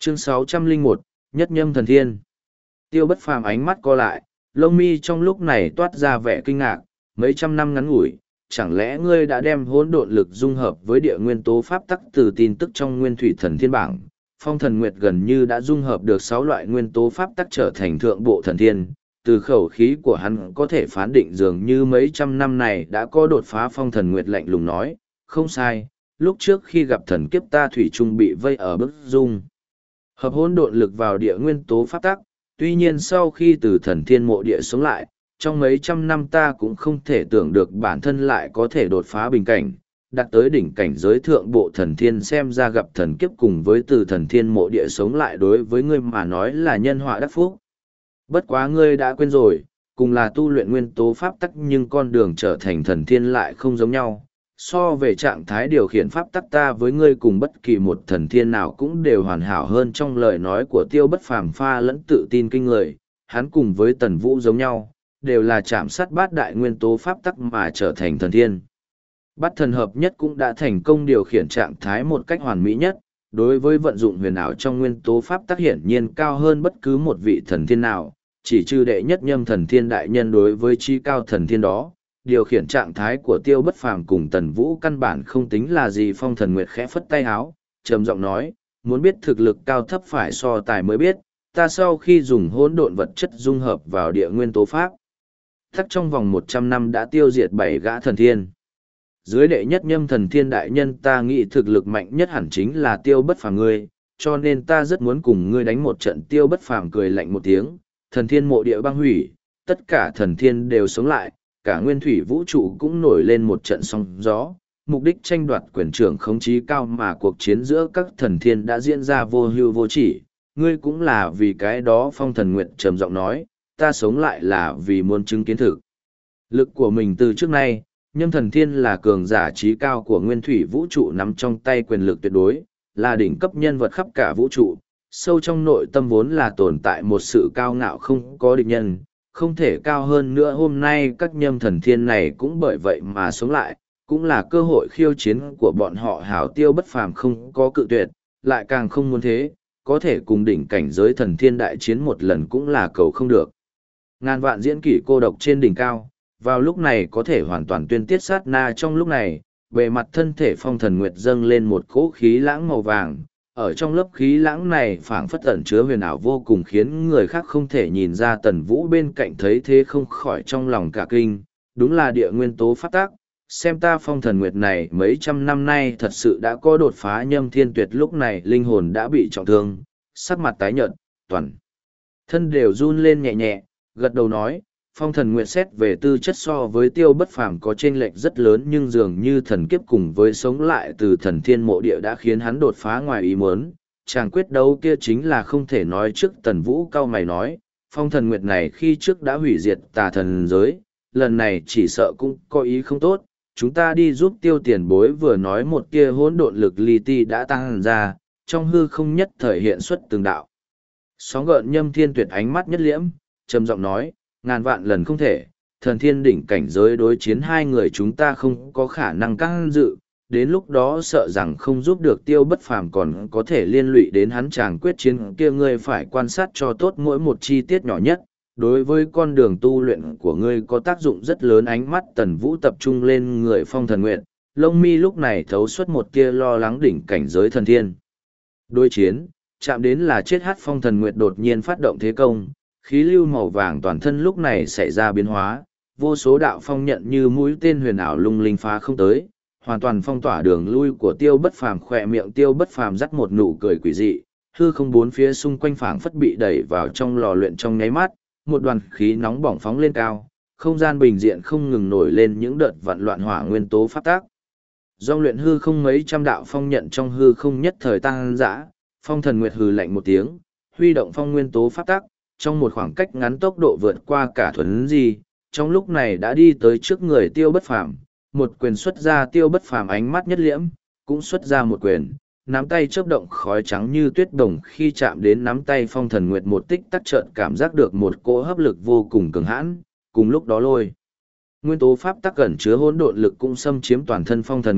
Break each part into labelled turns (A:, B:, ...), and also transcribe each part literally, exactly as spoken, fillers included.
A: Chương sáu trăm lẻ một, Nhất Nhâm Thần Thiên. Tiêu Bất Phàm ánh mắt co lại, lông mi trong lúc này toát ra vẻ kinh ngạc, mấy trăm năm ngắn ngủi, chẳng lẽ ngươi đã đem hỗn độn lực dung hợp với địa nguyên tố pháp tắc từ tin tức trong Nguyên Thủy Thần Thiên bảng, Phong Thần Nguyệt gần như đã dung hợp được sáu loại nguyên tố pháp tắc trở thành thượng bộ thần thiên, từ khẩu khí của hắn có thể phán định dường như mấy trăm năm này đã có đột phá. Phong Thần Nguyệt lạnh lùng nói, không sai, lúc trước khi gặp thần kiếp ta thủy chung bị vây ở bức dung hợp hỗn độn lực vào địa nguyên tố pháp tắc, tuy nhiên sau khi từ thần thiên mộ địa sống lại, trong mấy trăm năm ta cũng không thể tưởng được bản thân lại có thể đột phá bình cảnh, đạt tới đỉnh cảnh giới thượng bộ thần thiên. Xem ra gặp thần kiếp cùng với từ thần thiên mộ địa sống lại đối với ngươi mà nói là nhân họa đắc phúc. Bất quá ngươi đã quên rồi, cùng là tu luyện nguyên tố pháp tắc nhưng con đường trở thành thần thiên lại không giống nhau. So về trạng thái điều khiển pháp tắc, ta với ngươi cùng bất kỳ một thần thiên nào cũng đều hoàn hảo hơn. Trong lời nói của Tiêu Bất Phàm pha lẫn tự tin kinh người, hắn cùng với Tần Vũ giống nhau, đều là chạm sát bát đại nguyên tố pháp tắc mà trở thành thần thiên. Bát thần hợp nhất cũng đã thành công điều khiển trạng thái một cách hoàn mỹ nhất, đối với vận dụng huyền ảo trong nguyên tố pháp tắc hiển nhiên cao hơn bất cứ một vị thần thiên nào, chỉ trừ đệ nhất nhâm thần thiên đại nhân đối với chi cao thần thiên đó. Điều khiển trạng thái của Tiêu Bất Phàm cùng Tần Vũ căn bản không tính là gì. Phong Thần Nguyệt khẽ phất tay áo, trầm giọng nói, muốn biết thực lực cao thấp phải so tài mới biết, ta sau khi dùng hỗn độn vật chất dung hợp vào địa nguyên tố pháp tắc trong vòng một trăm năm đã tiêu diệt bảy gã thần thiên. Dưới đệ nhất nhâm thần thiên đại nhân ta nghĩ thực lực mạnh nhất hẳn chính là Tiêu Bất Phàm ngươi, cho nên ta rất muốn cùng ngươi đánh một trận. Tiêu Bất Phàm cười lạnh một tiếng, thần thiên mộ địa băng hủy, tất cả thần thiên đều sống lại, cả nguyên thủy vũ trụ cũng nổi lên một trận sóng gió, mục đích tranh đoạt quyền trưởng khống chí cao mà cuộc chiến giữa các thần thiên đã diễn ra vô hưu vô chỉ, ngươi cũng là vì cái đó. Phong Thần Nguyệt trầm giọng nói, ta sống lại là vì muốn chứng kiến thực lực của mình. Từ trước nay, Nhâm Thần Thiên là cường giả trí cao của nguyên thủy vũ trụ, nắm trong tay quyền lực tuyệt đối, là đỉnh cấp nhân vật khắp cả vũ trụ, sâu trong nội tâm vốn là tồn tại một sự cao ngạo không có địch nhân, không thể cao hơn nữa. Hôm nay các nhâm thần thiên này cũng bởi vậy mà sống lại, cũng là cơ hội khiêu chiến của bọn họ. Hảo, Tiêu Bất Phàm không có cự tuyệt, lại càng không muốn thế, có thể cùng đỉnh cảnh giới thần thiên đại chiến một lần cũng là cầu không được. Ngàn vạn diễn kỷ cô độc trên đỉnh cao, vào lúc này có thể hoàn toàn tuyên tiết sát na. Trong lúc này, bề mặt thân thể Phong Thần Nguyệt dâng lên một cỗ khí lãng màu vàng, ở trong lớp khí lãng này phảng phất ẩn chứa huyền ảo vô cùng, khiến người khác không thể nhìn ra. Tần Vũ bên cạnh thấy thế không khỏi trong lòng cả kinh, đúng là địa nguyên tố pháp tác, xem ta Phong Thần Nguyệt này mấy trăm năm nay thật sự đã có đột phá. Nhâm Thiên Tuyệt lúc này linh hồn đã bị trọng thương, sắc mặt tái nhợt, toàn thân đều run lên nhẹ nhẹ, gật đầu nói, Phong Thần Nguyệt xét về tư chất so với Tiêu Bất Phàm có chênh lệch rất lớn, nhưng dường như thần kiếp cùng với sống lại từ thần thiên mộ địa đã khiến hắn đột phá ngoài ý muốn. Chàng quyết đấu kia chính là không thể nói trước. Tần Vũ cao mày nói, Phong Thần Nguyệt này khi trước đã hủy diệt tà thần giới, lần này chỉ sợ cũng có ý không tốt. Chúng ta đi giúp Tiêu tiền bối. Vừa nói một kia hỗn độn lực li ti đã tăng ra, trong hư không nhất thời hiện xuất từng đạo sóng gợn. Nhâm Thiên Tuyệt ánh mắt nhất liễm, trầm giọng nói, ngàn vạn lần không thể, thần thiên đỉnh cảnh giới đối chiến hai người chúng ta không có khả năng can dự, đến lúc đó sợ rằng không giúp được Tiêu Bất Phàm còn có thể liên lụy đến hắn. Chàng quyết chiến kia ngươi phải quan sát cho tốt mỗi một chi tiết nhỏ nhất, đối với con đường tu luyện của ngươi có tác dụng rất lớn. Ánh mắt Tần Vũ tập trung lên người Phong Thần Nguyệt, lông mi lúc này thấu xuất một tia lo lắng. Đỉnh cảnh giới thần thiên đối chiến, chạm đến là chết. Hát Phong Thần Nguyệt đột nhiên phát động thế công, khí lưu màu vàng toàn thân lúc này xảy ra biến hóa, vô số đạo phong nhận như mũi tên huyền ảo lung linh phá không tới, hoàn toàn phong tỏa đường lui của Tiêu Bất Phàm. Khỏe miệng Tiêu Bất Phàm dắt một nụ cười quỷ dị, hư không bốn phía xung quanh phảng phất bị đẩy vào trong lò luyện trong nháy mắt, một đoàn khí nóng bỏng phóng lên cao, không gian bình diện không ngừng nổi lên những đợt vặn loạn hỏa nguyên tố pháp tác. Do luyện hư không mấy trăm đạo phong nhận trong hư không nhất thời tăng dã. Phong Thần Nguyệt hừ lạnh một tiếng, huy động phong nguyên tố pháp tác, trong một khoảng cách ngắn tốc độ vượt qua cả thuấn di, trong lúc này đã đi tới trước người Tiêu Bất Phàm, một quyền xuất ra. Tiêu Bất Phàm ánh mắt nhất liễm, cũng xuất ra một quyền, nắm tay chớp động khói trắng như tuyết đồng. Khi chạm đến nắm tay Phong Thần Nguyệt, một tích tắc chợt cảm giác được một cỗ hấp lực vô cùng cường hãn, cùng lúc đó lôi nguyên tố pháp tắc ẩn chứa hỗn độn lực cũng xâm chiếm toàn thân Phong Thần Nguyệt,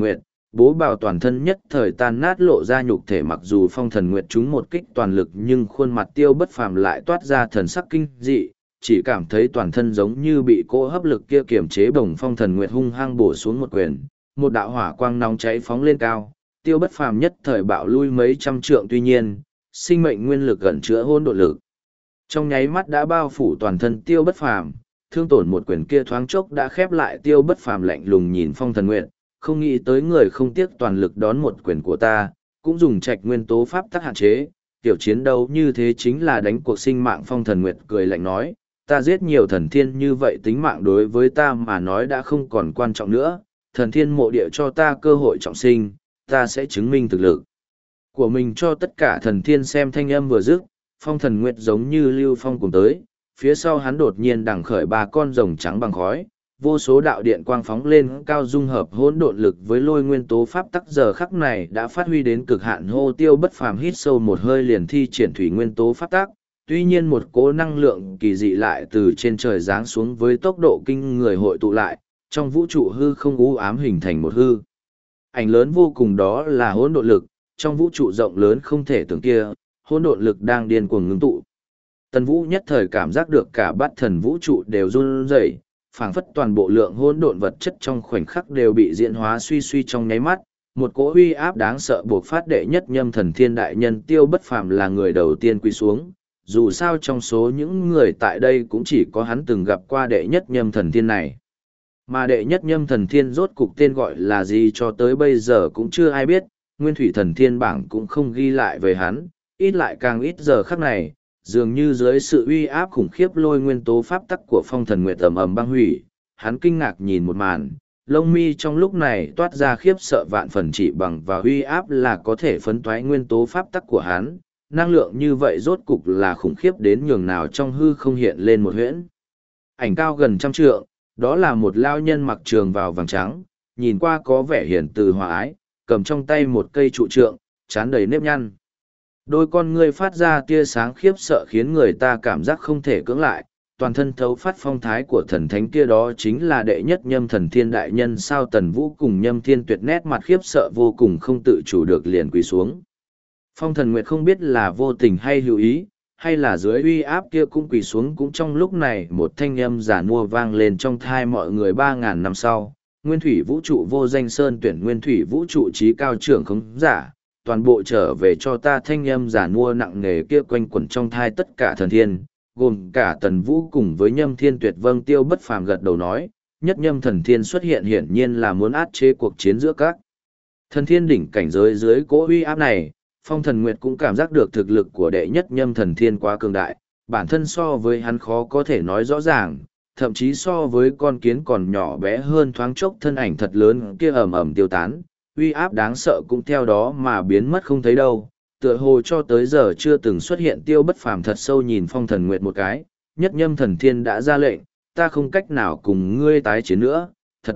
A: Bố bào toàn thân nhất thời tan nát lộ ra nhục thể, mặc dù phong thần nguyệt trúng một kích toàn lực nhưng khuôn mặt Tiêu Bất Phàm lại toát ra thần sắc kinh dị, chỉ cảm thấy toàn thân giống như bị cỗ hấp lực kia kiềm chế. Bổng phong thần nguyệt hung hăng bổ xuống một quyền, một đạo hỏa quang nóng cháy phóng lên cao, Tiêu Bất Phàm nhất thời bạo lui mấy trăm trượng. Tuy nhiên, sinh mệnh nguyên lực gần chứa hỗn độn lực trong nháy mắt đã bao phủ toàn thân Tiêu Bất Phàm, thương tổn một quyền kia thoáng chốc đã khép lại. Tiêu Bất Phàm lạnh lùng nhìn phong thần nguyệt, không nghĩ tới người không tiếc toàn lực đón một quyền của ta, cũng dùng trạch nguyên tố pháp tắc hạn chế, tiểu chiến đấu như thế chính là đánh cuộc sinh mạng. Phong thần nguyệt cười lạnh nói, ta giết nhiều thần thiên như vậy, tính mạng đối với ta mà nói đã không còn quan trọng nữa, thần thiên mộ địa cho ta cơ hội trọng sinh, ta sẽ chứng minh thực lực của mình cho tất cả thần thiên xem. Thanh âm vừa dứt, phong thần nguyệt giống như lưu phong cùng tới, phía sau hắn đột nhiên đằng khởi ba con rồng trắng bằng khói, vô số đạo điện quang phóng lên cao, dung hợp hỗn độn lực với lôi nguyên tố pháp tắc giờ khắc này đã phát huy đến cực hạn. Hô Tiêu Bất Phàm hít sâu một hơi liền thi triển thủy nguyên tố pháp tắc, tuy nhiên một cỗ năng lượng kỳ dị lại từ trên trời giáng xuống với tốc độ kinh người hội tụ lại, trong vũ trụ hư không u ám hình thành một hư ảnh lớn vô cùng, đó là hỗn độn lực. Trong vũ trụ rộng lớn không thể tưởng kia, hỗn độn lực đang điên cuồng ngưng tụ. Tần Vũ nhất thời cảm giác được cả bát thần vũ trụ đều run rẩy, phảng phất toàn bộ lượng hỗn độn vật chất trong khoảnh khắc đều bị diễn hóa suy suy trong nháy mắt, một cỗ uy áp đáng sợ buộc phát. Đệ nhất nhâm thần thiên đại nhân Tiêu Bất Phàm là người đầu tiên quy xuống, dù sao trong số những người tại đây cũng chỉ có hắn từng gặp qua đệ nhất nhâm thần thiên này. Mà đệ nhất nhâm thần thiên rốt cục tên gọi là gì cho tới bây giờ cũng chưa ai biết, nguyên thủy thần thiên bảng cũng không ghi lại về hắn, ít lại càng ít. Giờ khắc này, dường như dưới sự uy áp khủng khiếp lôi nguyên tố pháp tắc của phong thần nguyệt ầm ầm băng hủy, hắn kinh ngạc nhìn một màn, lông mi trong lúc này toát ra khiếp sợ vạn phần. Chỉ bằng và uy áp là có thể phấn toái nguyên tố pháp tắc của hắn, năng lượng như vậy rốt cục là khủng khiếp đến nhường nào. Trong hư không hiện lên một huyễn ảnh cao gần trăm trượng, đó là một lao nhân mặc trường bào vàng trắng, nhìn qua có vẻ hiền từ hòa ái, cầm trong tay một cây trụ trượng, trán đầy nếp nhăn. Đôi con ngươi phát ra tia sáng khiếp sợ khiến người ta cảm giác không thể cưỡng lại, toàn thân thấu phát phong thái của thần thánh kia, đó chính là đệ nhất nhâm thần thiên đại nhân sao. Tần Vũ cùng Nhâm Thiên Tuyệt nét mặt khiếp sợ vô cùng, không tự chủ được liền quỳ xuống. Phong thần nguyệt không biết là vô tình hay hữu ý, hay là dưới uy áp kia cũng quỳ xuống. Cũng trong lúc này một thanh âm giả nua vang lên trong thai mọi người. Ba ngàn năm sau, nguyên thủy vũ trụ vô danh sơn tuyển nguyên thủy vũ trụ trí cao trưởng không giả, toàn bộ trở về cho ta. Thanh âm giả nua nặng nề kia quanh quẩn trong thai tất cả thần thiên, gồm cả Tần Vũ cùng với Nhâm Thiên Tuyệt. Vâng. Tiêu Bất Phàm gật đầu nói, nhất nhâm thần thiên xuất hiện hiển nhiên là muốn áp chế cuộc chiến giữa các thần thiên đỉnh cảnh giới. Dưới cỗ uy áp này, phong thần nguyệt cũng cảm giác được thực lực của đệ nhất nhâm thần thiên quá cường đại, bản thân so với hắn khó có thể nói rõ ràng, thậm chí so với con kiến còn nhỏ bé hơn. Thoáng chốc thân ảnh thật lớn kia ầm ầm tiêu tán, uy áp đáng sợ cũng theo đó mà biến mất không thấy đâu, tựa hồ cho tới giờ chưa từng xuất hiện. Tiêu Bất Phàm thật sâu nhìn phong thần nguyệt một cái, nhất nhâm thần thiên đã ra lệnh, ta không cách nào cùng ngươi tái chiến nữa, thật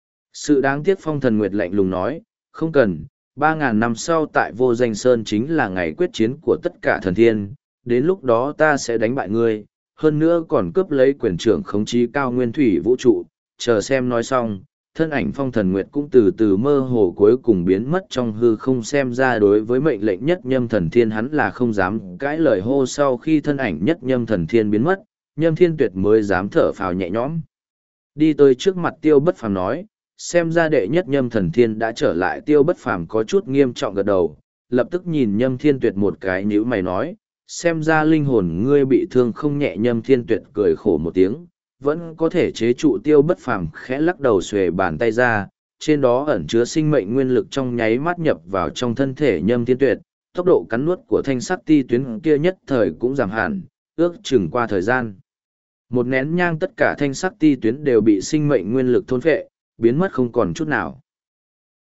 A: sự đáng tiếc. Phong thần nguyệt lạnh lùng nói, không cần, ba ngàn năm sau tại vô danh sơn chính là ngày quyết chiến của tất cả thần thiên, đến lúc đó ta sẽ đánh bại ngươi, hơn nữa còn cướp lấy quyền trưởng khống chế cao nguyên thủy vũ trụ, chờ xem. Nói xong, thân ảnh phong thần nguyệt cũng từ từ mơ hồ cuối cùng biến mất trong hư không. Xem ra đối với mệnh lệnh nhất nhâm thần thiên hắn là không dám cãi lời. Hô, sau khi thân ảnh nhất nhâm thần thiên biến mất, Nhâm Thiên Tuyệt mới dám thở phào nhẹ nhõm, đi tới trước mặt Tiêu Bất Phàm nói, xem ra đệ nhất nhâm thần thiên đã trở lại. Tiêu Bất Phàm có chút nghiêm trọng gật đầu, lập tức nhìn Nhâm Thiên Tuyệt một cái, nhíu mày nói, xem ra linh hồn ngươi bị thương không nhẹ. Nhâm Thiên Tuyệt cười khổ một tiếng, vẫn có thể chế trụ. Tiêu Bất Phàm khẽ lắc đầu, xuề bàn tay ra, trên đó ẩn chứa sinh mệnh nguyên lực trong nháy mắt nhập vào trong thân thể Nhâm Thiên Tuyệt, tốc độ cắn nuốt của thanh sắc ti tuyến kia nhất thời cũng giảm hẳn, ước chừng qua thời gian một nén nhang tất cả thanh sắc ti tuyến đều bị sinh mệnh nguyên lực thôn phệ, biến mất không còn chút nào.